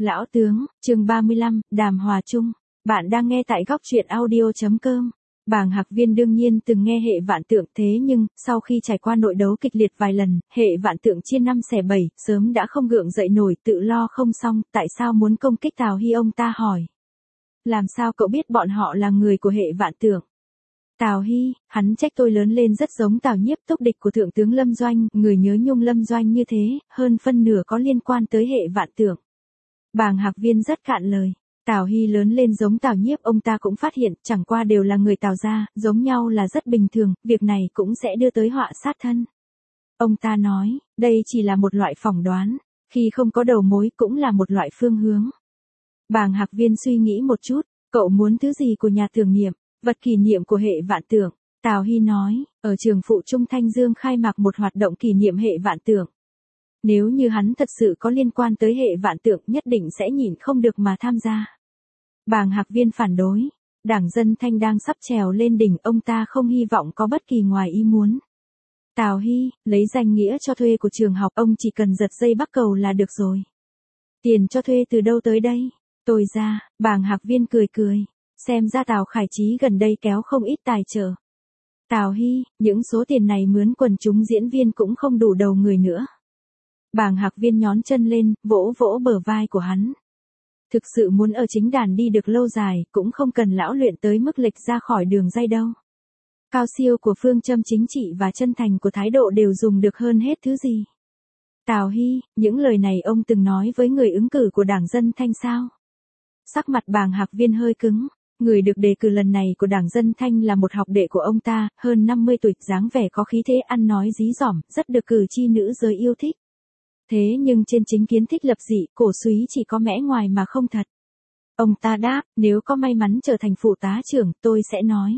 Lão tướng, chương 35, Đàm Hòa Chung. Bạn đang nghe tại góc truyện audio.com. Bàng Hạc Viên đương nhiên từng nghe hệ vạn tượng, thế nhưng, sau khi trải qua nội đấu kịch liệt vài lần, hệ vạn tượng chia 5 xẻ 7, sớm đã không gượng dậy nổi, tự lo không xong, tại sao muốn công kích Tào Hy, ông ta hỏi. Làm sao cậu biết bọn họ là người của hệ vạn tượng? Tào Hy, hắn trách tôi lớn lên rất giống Tào Nhiếp, túc địch của Thượng tướng Lâm Doanh, người nhớ nhung Lâm Doanh như thế, hơn phân nửa có liên quan tới hệ vạn tượng. Bàng Hạc Viên rất cạn lời. Tào Hy lớn lên giống Tào Nhiếp, ông ta cũng phát hiện, chẳng qua đều là người Tào gia, giống nhau là rất bình thường, việc này cũng sẽ đưa tới họa sát thân. Ông ta nói, đây chỉ là một loại phỏng đoán, khi không có đầu mối cũng là một loại phương hướng. Bàng Hạc Viên suy nghĩ một chút, cậu muốn thứ gì của nhà tưởng niệm, vật kỷ niệm của hệ vạn tượng. Tào Hy nói, ở trường phụ Trung Thanh Dương khai mạc một hoạt động kỷ niệm hệ vạn tượng. Nếu như hắn thật sự có liên quan tới hệ vạn tượng, nhất định sẽ nhịn không được mà tham gia. Bàng Hạc Viên phản đối, Đảng Dân Thanh đang sắp trèo lên đỉnh, ông ta không hy vọng có bất kỳ ngoài ý muốn. Tào Hy, lấy danh nghĩa cho thuê của trường học, ông chỉ cần giật dây bắc cầu là được rồi. Tiền cho thuê từ đâu tới đây? Tôi ra. Bàng Hạc Viên cười cười, xem ra Tào Khải Chí gần đây kéo không ít tài trợ. Tào Hy, những số tiền này mướn quần chúng diễn viên cũng không đủ đầu người nữa. Bàng Hạc Viên nhón chân lên, vỗ vỗ bờ vai của hắn. Thực sự muốn ở chính đàn đi được lâu dài, cũng không cần lão luyện tới mức lệch ra khỏi đường ray đâu. Cao siêu của phương châm chính trị và chân thành của thái độ đều dùng được hơn hết thứ gì. Tào Hy, những lời này ông từng nói với người ứng cử của Đảng Dân Thanh sao? Sắc mặt Bàng Hạc Viên hơi cứng. Người được đề cử lần này của Đảng Dân Thanh là một học đệ của ông ta, hơn 50 tuổi, dáng vẻ có khí thế, ăn nói dí dỏm, rất được cử tri nữ giới yêu thích. Thế nhưng trên chính kiến thích lập dị, cổ súy chỉ có mẽ ngoài mà không thật. Ông ta đáp, nếu có may mắn trở thành phụ tá trưởng, tôi sẽ nói.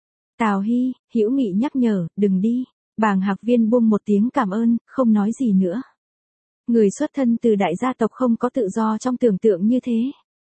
Tào Hy, hữu nghị nhắc nhở, đừng đi. Bàng Hạc Viên buông một tiếng cảm ơn, không nói gì nữa. Người xuất thân từ đại gia tộc không có tự do trong tưởng tượng như thế.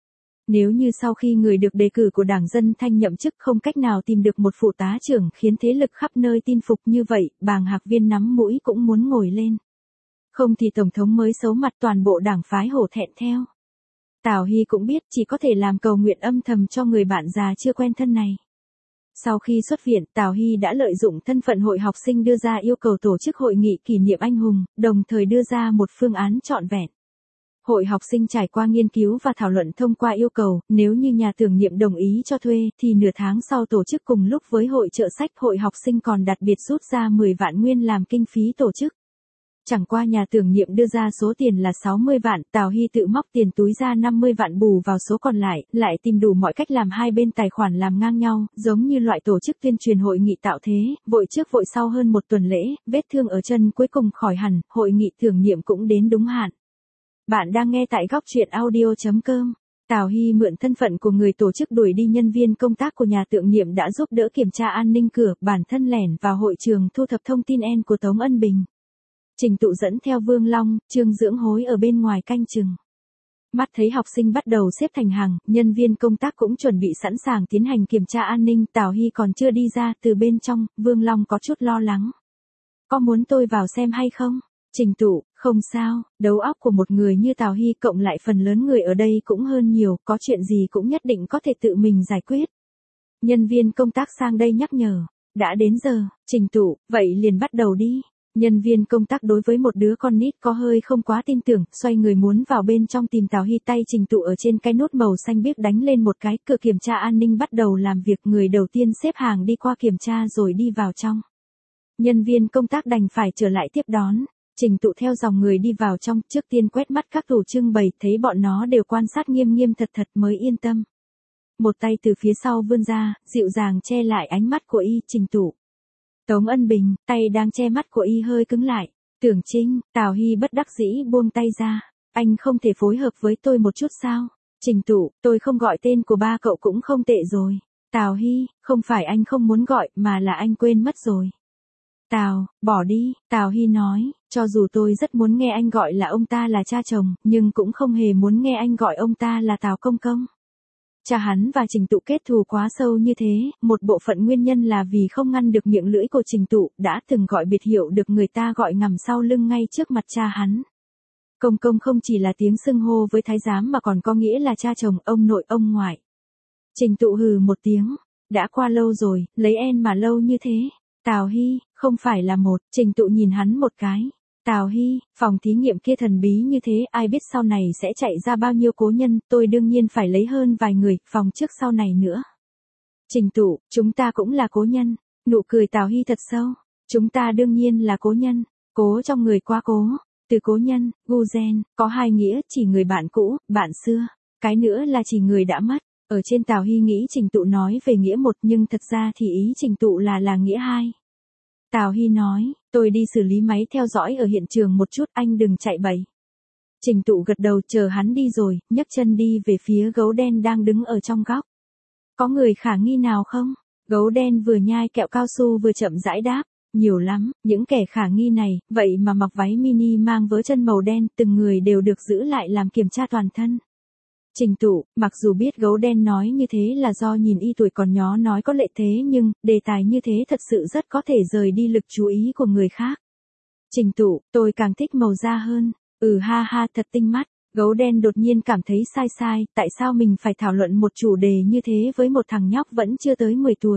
Nếu như sau khi người được đề cử của Đảng Dân Thanh nhậm chức không cách nào tìm được một phụ tá trưởng khiến thế lực khắp nơi tin phục như vậy, Bàng Hạc Viên nắm mũi cũng muốn ngồi lên. Không thì Tổng thống mới xấu mặt, toàn bộ đảng phái hổ thẹn theo. Tào Hy cũng biết chỉ có thể làm cầu nguyện âm thầm cho người bạn già chưa quen thân này. Sau khi xuất viện, Tào Hy đã lợi dụng thân phận hội học sinh đưa ra yêu cầu tổ chức hội nghị kỷ niệm anh hùng, đồng thời đưa ra một phương án trọn vẹn. Hội học sinh trải qua nghiên cứu và thảo luận thông qua yêu cầu, nếu như nhà tưởng niệm đồng ý cho thuê, thì nửa tháng sau tổ chức cùng lúc với hội chợ sách. Hội học sinh còn đặc biệt rút ra 10 vạn nguyên làm kinh phí tổ chức. Chẳng qua nhà tưởng niệm đưa ra số tiền là 60 vạn, Tào Hy tự móc tiền túi ra 50 vạn bù vào số còn lại tìm đủ mọi cách làm hai bên tài khoản làm ngang nhau, giống như loại tổ chức tuyên truyền hội nghị tạo thế, vội trước vội sau hơn một tuần lễ, vết thương ở chân cuối cùng khỏi hẳn, hội nghị tưởng niệm cũng đến đúng hạn. Bạn đang nghe tại góc truyện audio.com. Tào Hy mượn thân phận của người tổ chức đuổi đi nhân viên công tác của nhà tưởng niệm đã giúp đỡ kiểm tra an ninh cửa, bản thân lẻn vào hội trường thu thập thông tin của Tống Ân Bình. Trình Tụ dẫn theo Vương Long, Trương Dưỡng Hối ở bên ngoài canh chừng. Mắt thấy học sinh bắt đầu xếp thành hàng, nhân viên công tác cũng chuẩn bị sẵn sàng tiến hành kiểm tra an ninh, Tào Hy còn chưa đi ra, từ bên trong, Vương Long có chút lo lắng. Có muốn tôi vào xem hay không? Trình Tụ, không sao, đầu óc của một người như Tào Hy cộng lại phần lớn người ở đây cũng hơn nhiều, có chuyện gì cũng nhất định có thể tự mình giải quyết. Nhân viên công tác sang đây nhắc nhở, đã đến giờ, Trình Tụ, vậy liền bắt đầu đi. Nhân viên công tác đối với một đứa con nít có hơi không quá tin tưởng, xoay người muốn vào bên trong tìm Tào Hy, tay Trình Tụ ở trên cái nút màu xanh biếc đánh lên một cái, cửa kiểm tra an ninh bắt đầu làm việc, người đầu tiên xếp hàng đi qua kiểm tra rồi đi vào trong. Nhân viên công tác đành phải trở lại tiếp đón. Trình Tụ theo dòng người đi vào trong, trước tiên quét mắt các tủ trưng bày, thấy bọn nó đều quan sát nghiêm nghiêm thật thật mới yên tâm. Một tay từ phía sau vươn ra, dịu dàng che lại ánh mắt của y. Trình Tụ. Tống Ân Bình, tay đang che mắt của y hơi cứng lại. Tưởng Trinh, Tào Hy bất đắc dĩ buông tay ra. Anh không thể phối hợp với tôi một chút sao? Trình Tụ, tôi không gọi tên của ba cậu cũng không tệ rồi. Tào Hy, không phải anh không muốn gọi, mà là anh quên mất rồi. Tào, bỏ đi, Tào Hy nói, cho dù tôi rất muốn nghe anh gọi là ông ta là cha chồng, nhưng cũng không hề muốn nghe anh gọi ông ta là Tào Công Công. Cha hắn và Trình Tụ kết thù quá sâu như thế, một bộ phận nguyên nhân là vì không ngăn được miệng lưỡi của Trình Tụ, đã từng gọi biệt hiệu được người ta gọi ngằm sau lưng ngay trước mặt cha hắn. Công công không chỉ là tiếng xưng hô với thái giám mà còn có nghĩa là cha chồng, ông nội, ông ngoại. Trình Tụ hừ một tiếng. Đã qua lâu rồi, lấy en mà lâu như thế. Tào Hy, không phải là một. Trình Tụ nhìn hắn một cái. Tào Hy, phòng thí nghiệm kia thần bí như thế, ai biết sau này sẽ chạy ra bao nhiêu cố nhân, tôi đương nhiên phải lấy hơn vài người, phòng trước sau này nữa. Trình Tụ, chúng ta cũng là cố nhân. Nụ cười Tào Hy thật sâu. Chúng ta đương nhiên là cố nhân. Cố trong người quá cố. Từ cố nhân, gu gen, có hai nghĩa, chỉ người bạn cũ, bạn xưa. Cái nữa là chỉ người đã mất. Ở trên Tào Hy nghĩ Trình Tụ nói về nghĩa một nhưng thật ra thì ý Trình Tụ là nghĩa hai. Tào Hy nói, tôi đi xử lý máy theo dõi ở hiện trường một chút, anh đừng chạy bậy. Trình Tụ gật đầu chờ hắn đi rồi, nhấc chân đi về phía gấu đen đang đứng ở trong góc. Có người khả nghi nào không? Gấu đen vừa nhai kẹo cao su vừa chậm rãi đáp. Nhiều lắm, những kẻ khả nghi này, vậy mà mặc váy mini mang vớ chân màu đen, từng người đều được giữ lại làm kiểm tra toàn thân. Trình Tụ, mặc dù biết gấu đen nói như thế là do nhìn y tuổi còn nhỏ nói có lệ thế nhưng, đề tài như thế thật sự rất có thể rời đi lực chú ý của người khác. Trình Tụ, tôi càng thích màu da hơn. Ha ha, thật tinh mắt. Gấu đen đột nhiên cảm thấy sai, tại sao mình phải thảo luận một chủ đề như thế với một thằng nhóc vẫn chưa tới 10 tuổi.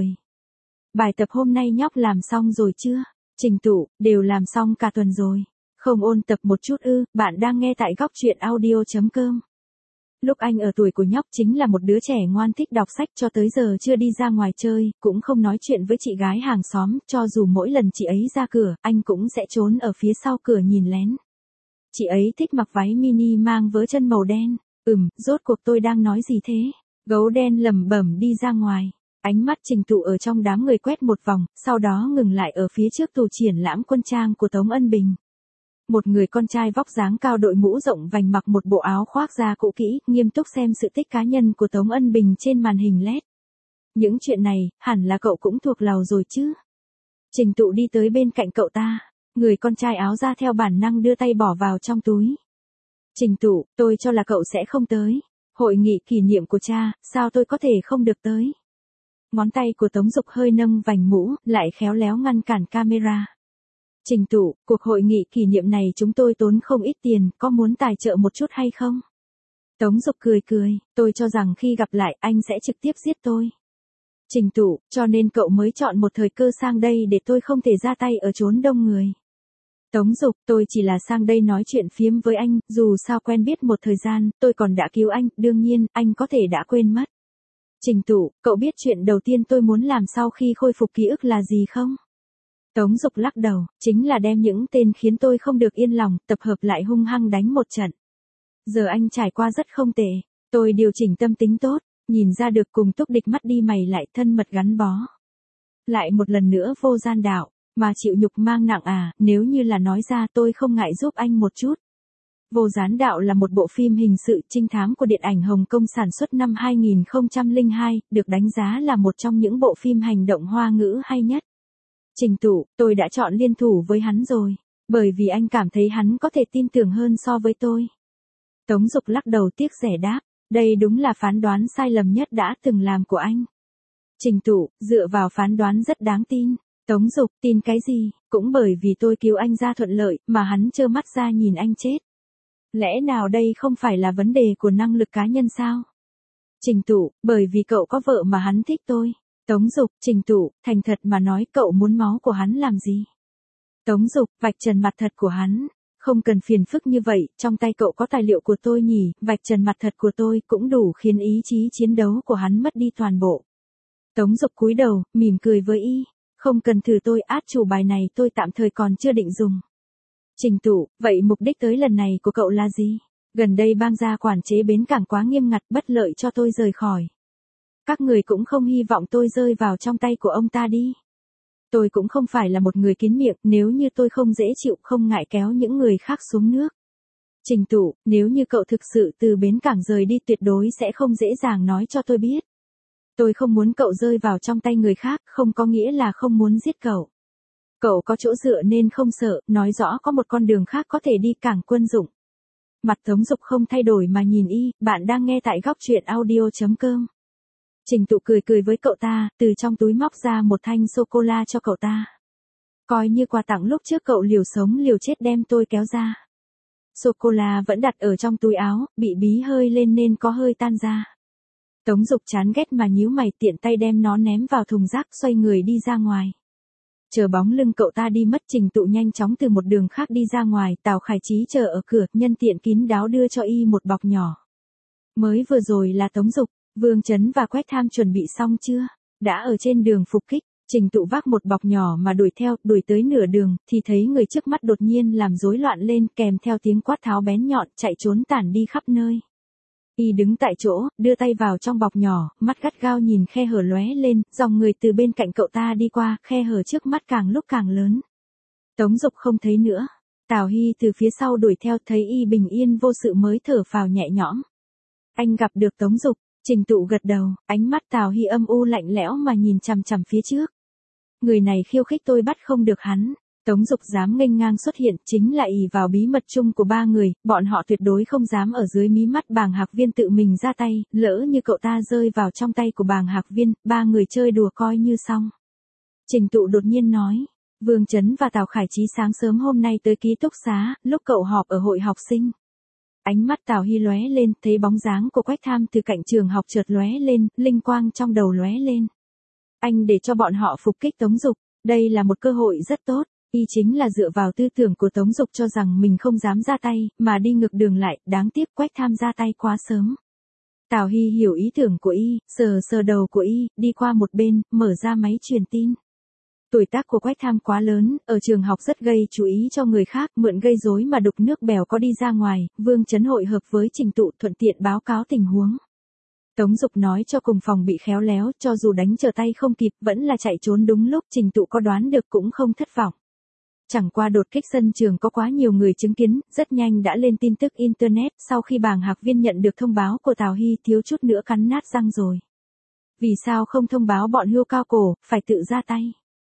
Bài tập hôm nay nhóc làm xong rồi chưa? Trình Tụ, đều làm xong cả tuần rồi. Không ôn tập một chút ư? Bạn đang nghe tại góc truyện audio.com. Lúc anh ở tuổi của nhóc chính là một đứa trẻ ngoan thích đọc sách cho tới giờ chưa đi ra ngoài chơi, cũng không nói chuyện với chị gái hàng xóm, cho dù mỗi lần chị ấy ra cửa, anh cũng sẽ trốn ở phía sau cửa nhìn lén. Chị ấy thích mặc váy mini mang vớ chân màu đen. Rốt cuộc tôi đang nói gì thế? Gấu đen lẩm bẩm đi ra ngoài. Ánh mắt Trình Tụ ở trong đám người quét một vòng, sau đó ngừng lại ở phía trước tủ triển lãm quân trang của Tống Ân Bình. Một người con trai vóc dáng cao đội mũ rộng vành mặc một bộ áo khoác da cũ kỹ, nghiêm túc xem sự tích cá nhân của Tống Ân Bình trên màn hình LED. Những chuyện này, hẳn là cậu cũng thuộc lầu rồi chứ. Trình Tụ đi tới bên cạnh cậu ta. Người con trai áo da theo bản năng đưa tay bỏ vào trong túi. Trình Tụ, tôi cho là cậu sẽ không tới. Hội nghị kỷ niệm của cha, sao tôi có thể không được tới? Ngón tay của Tống Dục hơi nâng vành mũ, lại khéo léo ngăn cản camera. Trình Tụ, cuộc hội nghị kỷ niệm này chúng tôi tốn không ít tiền, có muốn tài trợ một chút hay không? Tống Dục cười, tôi cho rằng khi gặp lại anh sẽ trực tiếp giết tôi. Trình Tụ, cho nên cậu mới chọn một thời cơ sang đây để tôi không thể ra tay ở chốn đông người. Tống Dục, tôi chỉ là sang đây nói chuyện phiếm với anh, dù sao quen biết một thời gian, tôi còn đã cứu anh, đương nhiên, anh có thể đã quên mất. Trình Tụ, cậu biết chuyện đầu tiên tôi muốn làm sau khi khôi phục ký ức là gì không? Tống Dục lắc đầu, chính là đem những tên khiến tôi không được yên lòng, tập hợp lại hung hăng đánh một trận. Giờ anh trải qua rất không tệ, tôi điều chỉnh tâm tính tốt, nhìn ra được cùng túc địch mắt đi mày lại thân mật gắn bó. Lại một lần nữa vô gian đạo, mà chịu nhục mang nặng nếu như là nói ra tôi không ngại giúp anh một chút. Vô Gián Đạo là một bộ phim hình sự trinh thám của điện ảnh Hồng Kông sản xuất năm 2002, được đánh giá là một trong những bộ phim hành động Hoa ngữ hay nhất. Trình Tụ, tôi đã chọn liên thủ với hắn rồi, bởi vì anh cảm thấy hắn có thể tin tưởng hơn so với tôi. Tống Dục lắc đầu tiếc rẻ đáp, đây đúng là phán đoán sai lầm nhất đã từng làm của anh. Trình Tụ, dựa vào phán đoán rất đáng tin. Tống Dục, tin cái gì, cũng bởi vì tôi cứu anh ra thuận lợi, mà hắn trơ mắt ra nhìn anh chết. Lẽ nào đây không phải là vấn đề của năng lực cá nhân sao? Trình Tụ, bởi vì cậu có vợ mà hắn thích tôi. Tống Dục, Trình Tụ, thành thật mà nói cậu muốn máu của hắn làm gì? Tống Dục, vạch trần mặt thật của hắn. Không cần phiền phức như vậy, trong tay cậu có tài liệu của tôi nhỉ, vạch trần mặt thật của tôi cũng đủ khiến ý chí chiến đấu của hắn mất đi toàn bộ. Tống Dục cúi đầu, mỉm cười với y. Không cần thử tôi, át chủ bài này tôi tạm thời còn chưa định dùng. Trình Tụ, vậy mục đích tới lần này của cậu là gì? Gần đây bang gia quản chế bến cảng quá nghiêm ngặt, bất lợi cho tôi rời khỏi. Các người cũng không hy vọng tôi rơi vào trong tay của ông ta đi. Tôi cũng không phải là một người kín miệng, nếu như tôi không dễ chịu không ngại kéo những người khác xuống nước. Trình Tụ, nếu như cậu thực sự từ bến cảng rời đi tuyệt đối sẽ không dễ dàng nói cho tôi biết. Tôi không muốn cậu rơi vào trong tay người khác, không có nghĩa là không muốn giết cậu. Cậu có chỗ dựa nên không sợ, nói rõ có một con đường khác có thể đi cảng quân dụng. Mặt Tống Dục không thay đổi mà nhìn y, bạn đang nghe tại góc truyện audio.com. Trình Tụ cười với cậu ta, từ trong túi móc ra một thanh sô-cô-la cho cậu ta. Coi như quà tặng lúc trước cậu liều sống liều chết đem tôi kéo ra. Sô-cô-la vẫn đặt ở trong túi áo, bị bí hơi lên nên có hơi tan ra. Tống Dục chán ghét mà nhíu mày, tiện tay đem nó ném vào thùng rác, xoay người đi ra ngoài. Chờ bóng lưng cậu ta đi mất, Trình Tụ nhanh chóng từ một đường khác đi ra ngoài, Tào Khải Chí chờ ở cửa, nhân tiện kín đáo đưa cho y một bọc nhỏ. Mới vừa rồi là Tống Dục, Vương Chấn và Quách Tham chuẩn bị xong chưa? Đã ở trên đường phục kích. Trình Tụ vác một bọc nhỏ mà đuổi theo, đuổi tới nửa đường, thì thấy người trước mắt đột nhiên làm rối loạn lên, kèm theo tiếng quát tháo bén nhọn, chạy trốn tản đi khắp nơi. Y đứng tại chỗ, đưa tay vào trong bọc nhỏ, mắt gắt gao nhìn khe hở lóe lên, dòng người từ bên cạnh cậu ta đi qua, khe hở trước mắt càng lúc càng lớn. Tống Dục không thấy nữa. Tào Hy từ phía sau đuổi theo, thấy y bình yên vô sự mới thở phào nhẹ nhõm. Anh gặp được Tống Dục. Trình Tụ gật đầu, ánh mắt Tào Hy âm u lạnh lẽo mà nhìn chằm chằm phía trước. Người này khiêu khích tôi, bắt không được hắn. Tống Dục dám nghênh ngang xuất hiện, chính là ỷ vào bí mật chung của ba người, bọn họ tuyệt đối không dám ở dưới mí mắt Bàng Hạc Viên tự mình ra tay, lỡ như cậu ta rơi vào trong tay của Bàng Hạc Viên, ba người chơi đùa coi như xong. Trình Tụ đột nhiên nói, Vương Chấn và Tào Khải Chí sáng sớm hôm nay tới ký túc xá, lúc cậu họp ở hội học sinh. Ánh mắt Tào Hy lóe lên, thấy bóng dáng của Quách Tham từ cạnh trường học chợt lóe lên, linh quang trong đầu lóe lên. Anh để cho bọn họ phục kích Tống Dục, đây là một cơ hội rất tốt. Y chính là dựa vào tư tưởng của Tống Dục cho rằng mình không dám ra tay, mà đi ngược đường lại, đáng tiếc Quách Tham ra tay quá sớm. Tào Hy hiểu ý tưởng của y, sờ sờ đầu của y, đi qua một bên, mở ra máy truyền tin. Tuổi tác của Quách Tham quá lớn, ở trường học rất gây chú ý cho người khác, mượn gây rối mà đục nước bèo có đi ra ngoài, Vương Chấn hội hợp với Trình Tụ thuận tiện báo cáo tình huống. Tống Dục nói cho cùng phòng bị khéo léo, cho dù đánh trở tay không kịp, vẫn là chạy trốn đúng lúc, Trình Tụ có đoán được cũng không thất vọng. Chẳng qua đột kích sân trường có quá nhiều người chứng kiến, rất nhanh đã lên tin tức Internet, sau khi Bàng Hạc Viên nhận được thông báo của Tào Hy thiếu chút nữa cắn nát răng rồi. Vì sao không thông báo bọn hươu cao cổ, phải tự ra tay?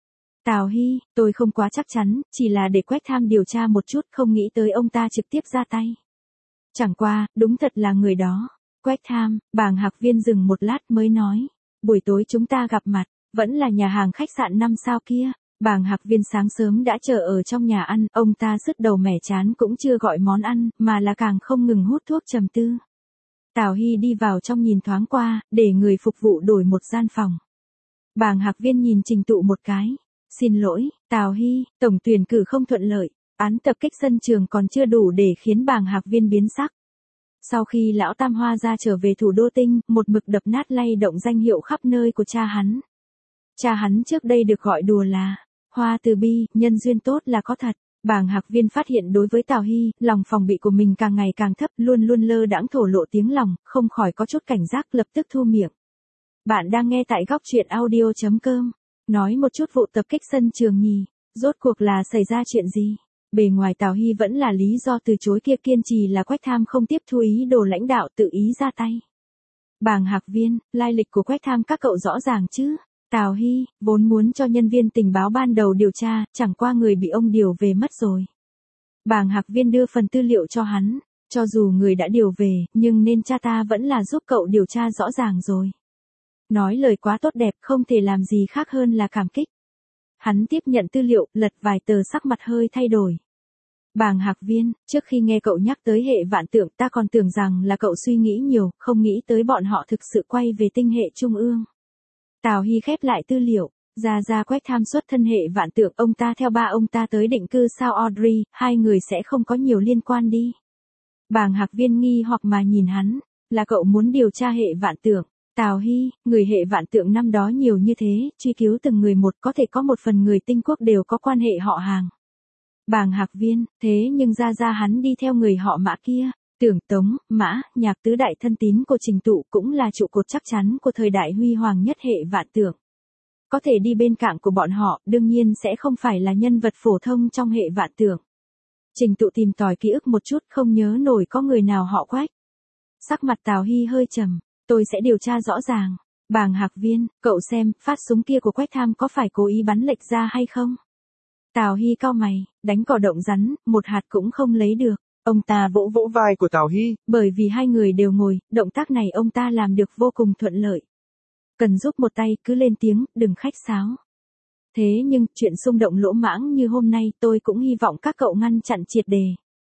Tào Hy, tôi không quá chắc chắn, chỉ là để Quách Tham điều tra một chút, không nghĩ tới ông ta trực tiếp ra tay. Chẳng qua, đúng thật là người đó. Quách Tham, Bàng Hạc Viên dừng một lát mới nói. Buổi tối chúng ta gặp mặt, vẫn là nhà hàng khách sạn 5 sao kia. Bàng Hạc Viên sáng sớm đã chờ ở trong nhà ăn, ông ta sứt đầu mẻ chán cũng chưa gọi món ăn, mà là càng không ngừng hút thuốc trầm tư. Tào Hy đi vào trong nhìn thoáng qua, để người phục vụ đổi một gian phòng. Bàng Hạc Viên nhìn Trình Tụ một cái. Xin lỗi, Tào Hy, tổng tuyển cử không thuận lợi, án tập kích sân trường còn chưa đủ để khiến Bàng Hạc Viên biến sắc. Sau khi lão Tam Hoa ra trở về thủ đô Tinh, một mực đập nát lay động danh hiệu khắp nơi của cha hắn. Cha hắn trước đây được gọi đùa là Hoa Từ Bi, nhân duyên tốt là có thật. Bàng Hạc Viên phát hiện đối với Tào Hy, lòng phòng bị của mình càng ngày càng thấp, luôn luôn lơ đãng thổ lộ tiếng lòng, không khỏi có chút cảnh giác, lập tức thu miệng. Bạn đang nghe tại góc truyện audio.com. Nói một chút vụ tập kích sân trường nhì, rốt cuộc là xảy ra chuyện gì? Bề ngoài Tào Hy vẫn là lý do từ chối kia, kiên trì là Quách Tham không tiếp thu ý đồ lãnh đạo tự ý ra tay. Bàng Hạc Viên, lai lịch của Quách Tham các cậu rõ ràng chứ? Tào Hy, vốn muốn cho nhân viên tình báo ban đầu điều tra, chẳng qua người bị ông điều về mất rồi. Bàng Hạc Viên đưa phần tư liệu cho hắn, cho dù người đã điều về, nhưng nên cha ta vẫn là giúp cậu điều tra rõ ràng rồi. Nói lời quá tốt đẹp, không thể làm gì khác hơn là cảm kích. Hắn tiếp nhận tư liệu, lật vài tờ, sắc mặt hơi thay đổi. Bàng Hạc Viên, trước khi nghe cậu nhắc tới hệ vạn tượng, ta còn tưởng rằng là cậu suy nghĩ nhiều, không nghĩ tới bọn họ thực sự quay về tinh hệ trung ương. Tào Hy khép lại tư liệu, ra Quách Tham xuất thân hệ vạn tượng, ông ta theo ba ông ta tới định cư sao Audrey, hai người sẽ không có nhiều liên quan đi. Bàng Hạc Viên nghi hoặc mà nhìn hắn, là cậu muốn điều tra hệ vạn tượng. Tào Hy, người hệ vạn tượng năm đó nhiều như thế, truy cứu từng người một, có thể có một phần người tinh quốc đều có quan hệ họ hàng. Bàng Hạc Viên, thế nhưng ra hắn đi theo người họ Mã kia, Tưởng, Tống, Mã, Nhạc tứ đại thân tín của Trình Tụ cũng là trụ cột chắc chắn của thời đại huy hoàng nhất hệ vạn tượng. Có thể đi bên cạnh của bọn họ, đương nhiên sẽ không phải là nhân vật phổ thông trong hệ vạn tượng. Trình Tụ tìm tòi ký ức một chút, không nhớ nổi có người nào họ Quách. Sắc mặt Tào Hy hơi trầm. Tôi sẽ điều tra rõ ràng. Bàng Hạc Viên, cậu xem, phát súng kia của Quách Tham có phải cố ý bắn lệch ra hay không? Tào Hy cau mày, đánh cỏ động rắn, một hạt cũng không lấy được. Ông ta vỗ vỗ vai của Tào Hy. Bởi vì hai người đều ngồi, động tác này ông ta làm được vô cùng thuận lợi. Cần giúp một tay, cứ lên tiếng, đừng khách sáo. Thế nhưng, chuyện xung động lỗ mãng như hôm nay tôi cũng hy vọng các cậu ngăn chặn triệt đề.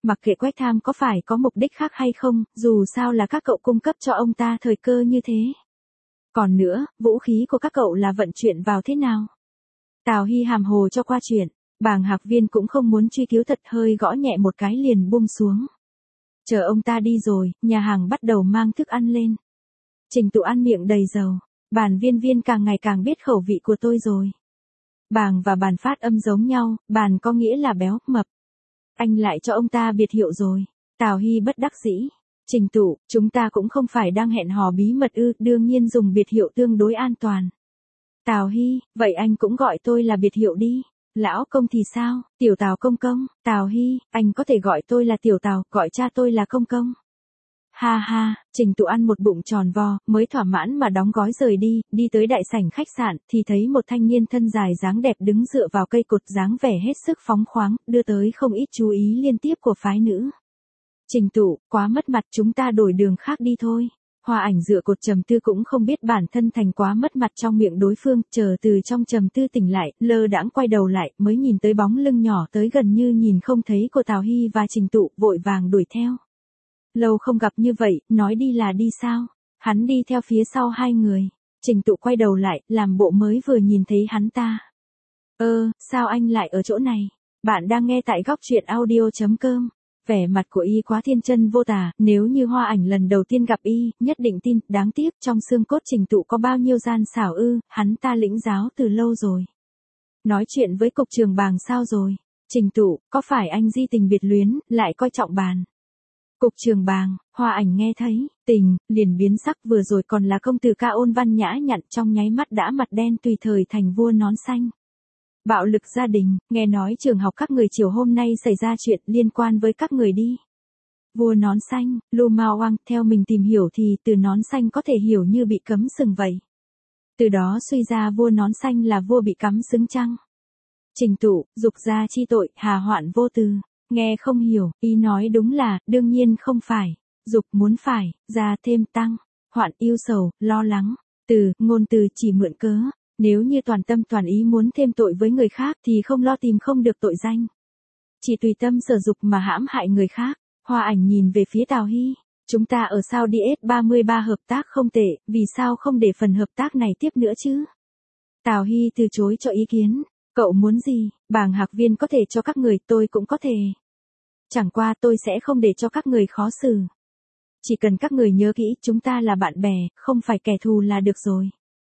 Mặc kệ Quách Tham có phải có mục đích khác hay không, dù sao là các cậu cung cấp cho ông ta thời cơ như thế. Còn nữa, vũ khí của các cậu là vận chuyển vào thế nào? Tào Hy hàm hồ cho qua chuyện, Bàng Hạc Viên cũng không muốn truy cứu thật, hơi gõ nhẹ một cái liền buông xuống. Chờ ông ta đi rồi, nhà hàng bắt đầu mang thức ăn lên. Trình Tụ ăn miệng đầy dầu, Bàn Viên Viên càng ngày càng biết khẩu vị của tôi rồi. Bàng và Bàn phát âm giống nhau, Bàn có nghĩa là béo, mập. Anh lại cho ông ta biệt hiệu rồi. Tào Hy bất đắc dĩ. Trình Tụ, chúng ta cũng không phải đang hẹn hò bí mật ư, đương nhiên dùng biệt hiệu tương đối an toàn. Tào Hy, vậy anh cũng gọi tôi là biệt hiệu đi. Lão công thì sao, Tiểu Tào công công. Tào Hy, anh có thể gọi tôi là Tiểu Tào, gọi cha tôi là công công. Ha ha, Trình Tụ ăn một bụng tròn vo, mới thỏa mãn mà đóng gói rời đi tới đại sảnh khách sạn, thì thấy một thanh niên thân dài dáng đẹp đứng dựa vào cây cột, dáng vẻ hết sức phóng khoáng, đưa tới không ít chú ý liên tiếp của phái nữ. Trình Tụ, quá mất mặt, chúng ta đổi đường khác đi thôi. Hoa Ảnh dựa cột trầm tư, cũng không biết bản thân thành quá mất mặt trong miệng đối phương, chờ từ trong trầm tư tỉnh lại, lơ đãng quay đầu lại, mới nhìn tới bóng lưng nhỏ tới gần như nhìn không thấy của Tào Hy và Trình Tụ, vội vàng đuổi theo. Lâu không gặp như vậy, nói đi là đi sao? Hắn đi theo phía sau hai người. Trình Tụ quay đầu lại, làm bộ mới vừa nhìn thấy hắn ta. Sao anh lại ở chỗ này? Bạn đang nghe tại góc truyện audio.com. Vẻ mặt của y quá thiên chân vô tả, nếu như Hoa Ảnh lần đầu tiên gặp y, nhất định tin, đáng tiếc trong xương cốt Trình Tụ có bao nhiêu gian xảo ư, hắn ta lĩnh giáo từ lâu rồi. Nói chuyện với cục trường Bàng sao rồi? Trình Tụ, có phải anh di tình biệt luyến, lại coi trọng Bàn? Cục trường Bàng, Hoa Ảnh nghe thấy, tình, liền biến sắc, vừa rồi còn là công tử ca ôn văn nhã nhặn, trong nháy mắt đã mặt đen tùy thời thành vua nón xanh. Bạo lực gia đình, nghe nói trường học các người chiều hôm nay xảy ra chuyện liên quan với các người đi. Vua nón xanh, Lu Mao Oang, theo mình tìm hiểu thì từ nón xanh có thể hiểu như bị cấm sừng vậy. Từ đó suy ra vua nón xanh là vua bị cắm sừng chăng? Trình Tụ, dục gia chi tội, hà hoạn vô tư. Nghe không hiểu, ý nói đúng là, đương nhiên không phải. Dục muốn phải, gia thêm tăng. Hoạn yêu sầu, lo lắng. Ngôn từ chỉ mượn cớ. Nếu như toàn tâm toàn ý muốn thêm tội với người khác thì không lo tìm không được tội danh. Chỉ tùy tâm sở dục mà hãm hại người khác. Hoa Ảnh nhìn về phía Tào Hy. Chúng ta ở sao DS33 hợp tác không tệ, vì sao không để phần hợp tác này tiếp nữa chứ? Tào Hy từ chối cho ý kiến. Cậu muốn gì? Bàng Hạc Viên có thể cho các người, tôi cũng có thể. Chẳng qua tôi sẽ không để cho các người khó xử. Chỉ cần các người nhớ kỹ, chúng ta là bạn bè, không phải kẻ thù là được rồi.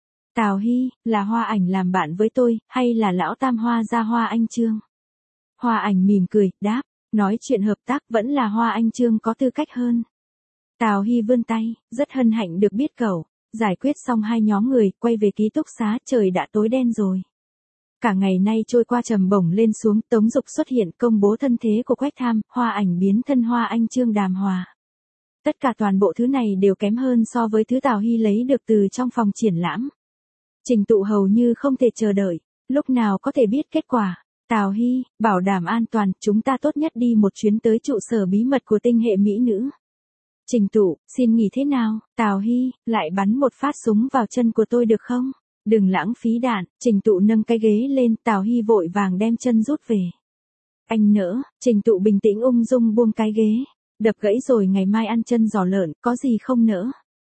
Tào Hy, là Hoa Ảnh làm bạn với tôi, hay là lão tam Hoa gia Hoa Anh Trương? Hoa Ảnh mỉm cười, đáp, nói chuyện hợp tác vẫn là Hoa Anh Trương có tư cách hơn. Tào Hy vươn tay, rất hân hạnh được biết cậu. Giải quyết xong hai nhóm người, quay về ký túc xá, trời đã tối đen rồi. Cả ngày nay trôi qua trầm bổng lên xuống, Tống Dục xuất hiện công bố thân thế của Quách Tham, Hoa Ảnh biến thân Hoa Anh Trương đàm hòa. Tất cả toàn bộ thứ này đều kém hơn so với thứ Tào Hy lấy được từ trong phòng triển lãm. Trình Tụ hầu như không thể chờ đợi, lúc nào có thể biết kết quả. Tào Hy, bảo đảm an toàn, chúng ta tốt nhất đi một chuyến tới trụ sở bí mật của tinh hệ mỹ nữ. Trình Tụ, xin nghỉ thế nào? Tào Hy, lại bắn một phát súng vào chân của tôi được không? Đừng lãng phí đạn. Trình Tụ nâng cái ghế lên, Tào Hy vội vàng đem chân rút về. Anh nỡ. Trình Tụ bình tĩnh ung dung buông cái ghế. Đập gãy rồi ngày mai ăn chân giò lợn, có gì không nỡ?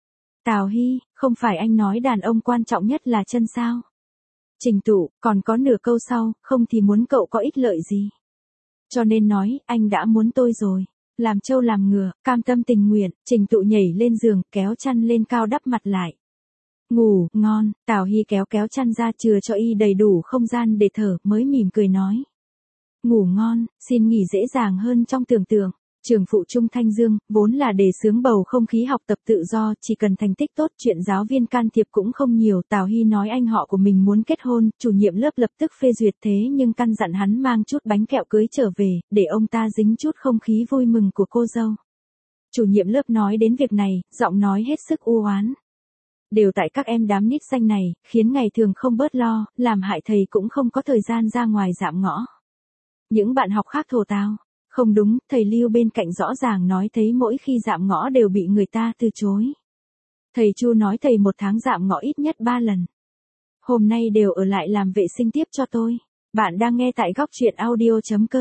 Tào Hy, không phải anh nói đàn ông quan trọng nhất là chân sao? Trình Tụ, còn có nửa câu sau, không thì muốn cậu có ích lợi gì? Cho nên nói, anh đã muốn tôi rồi. Làm trâu làm ngựa, cam tâm tình nguyện. Trình Tụ nhảy lên giường, kéo chăn lên cao đắp mặt lại. Ngủ, ngon. Tào Hy kéo chăn ra chừa cho y đầy đủ không gian để thở, mới mỉm cười nói. Ngủ ngon, xin nghỉ dễ dàng hơn trong tưởng tượng. Trường phụ Trung Thanh Dương, vốn là để xướng bầu không khí học tập tự do, chỉ cần thành tích tốt, chuyện giáo viên can thiệp cũng không nhiều. Tào Hy nói anh họ của mình muốn kết hôn, chủ nhiệm lớp lập tức phê duyệt, thế nhưng căn dặn hắn mang chút bánh kẹo cưới trở về, để ông ta dính chút không khí vui mừng của cô dâu. Chủ nhiệm lớp nói đến việc này, giọng nói hết sức u oán. Đều tại các em đám nít xanh này, khiến ngày thường không bớt lo, làm hại thầy cũng không có thời gian ra ngoài dạm ngõ. Những bạn học khác thổ tao. Không đúng, thầy Lưu bên cạnh rõ ràng nói thấy mỗi khi dạm ngõ đều bị người ta từ chối. Thầy Chu nói thầy một tháng dạm ngõ ít nhất 3 lần. Hôm nay đều ở lại làm vệ sinh tiếp cho tôi. Bạn đang nghe tại góc truyện audio.com.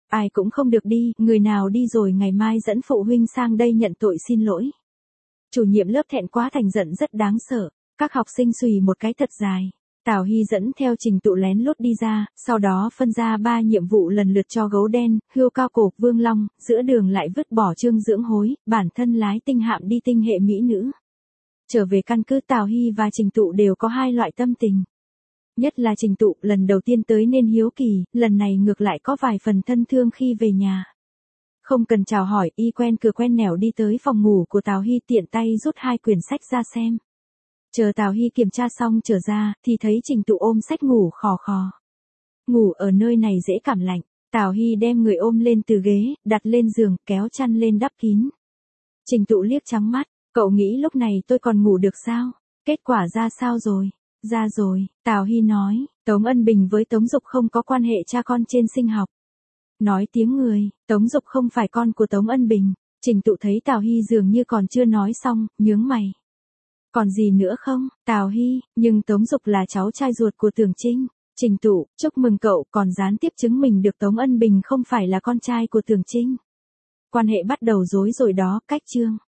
Ai cũng không được đi, người nào đi rồi ngày mai dẫn phụ huynh sang đây nhận tội xin lỗi. Chủ nhiệm lớp thẹn quá thành giận rất đáng sợ, các học sinh xùy một cái thật dài. Tào Hy dẫn theo Trình Tụ lén lút đi ra, sau đó phân ra 3 nhiệm vụ lần lượt cho Gấu Đen, Hươu Cao Cổ, Vương Long, giữa đường lại vứt bỏ Trương Dưỡng Hối, bản thân lái tinh hạm đi tinh hệ mỹ nữ. Trở về căn cứ Tào Hy và Trình Tụ đều có hai loại tâm tình. Nhất là Trình Tụ lần đầu tiên tới nên hiếu kỳ, lần này ngược lại có vài phần thân thương khi về nhà. Không cần chào hỏi, y quen cửa quen nẻo đi tới phòng ngủ của Tào Hy tiện tay rút 2 quyển sách ra xem. Chờ Tào Hy kiểm tra xong trở ra, thì thấy Trình Tụ ôm sách ngủ khò khò. Ngủ ở nơi này dễ cảm lạnh, Tào Hy đem người ôm lên từ ghế, đặt lên giường, kéo chăn lên đắp kín. Trình Tụ liếc trắng mắt, cậu nghĩ lúc này tôi còn ngủ được sao? Kết quả ra sao rồi? Ra rồi, Tào Hy nói, Tống Ân Bình với Tống Dục không có quan hệ cha con trên sinh học. Nói tiếng người, Tống Dục không phải con của Tống Ân Bình. Trình Tụ thấy Tào Hy dường như còn chưa nói xong, nhướng mày. Còn gì nữa không, Tào Hy, nhưng Tống Dục là cháu trai ruột của Tưởng Trinh. Trình Tụ, chúc mừng cậu còn gián tiếp chứng minh được Tống Ân Bình không phải là con trai của Tưởng Trinh. Quan hệ bắt đầu rối rồi đó, cách chương.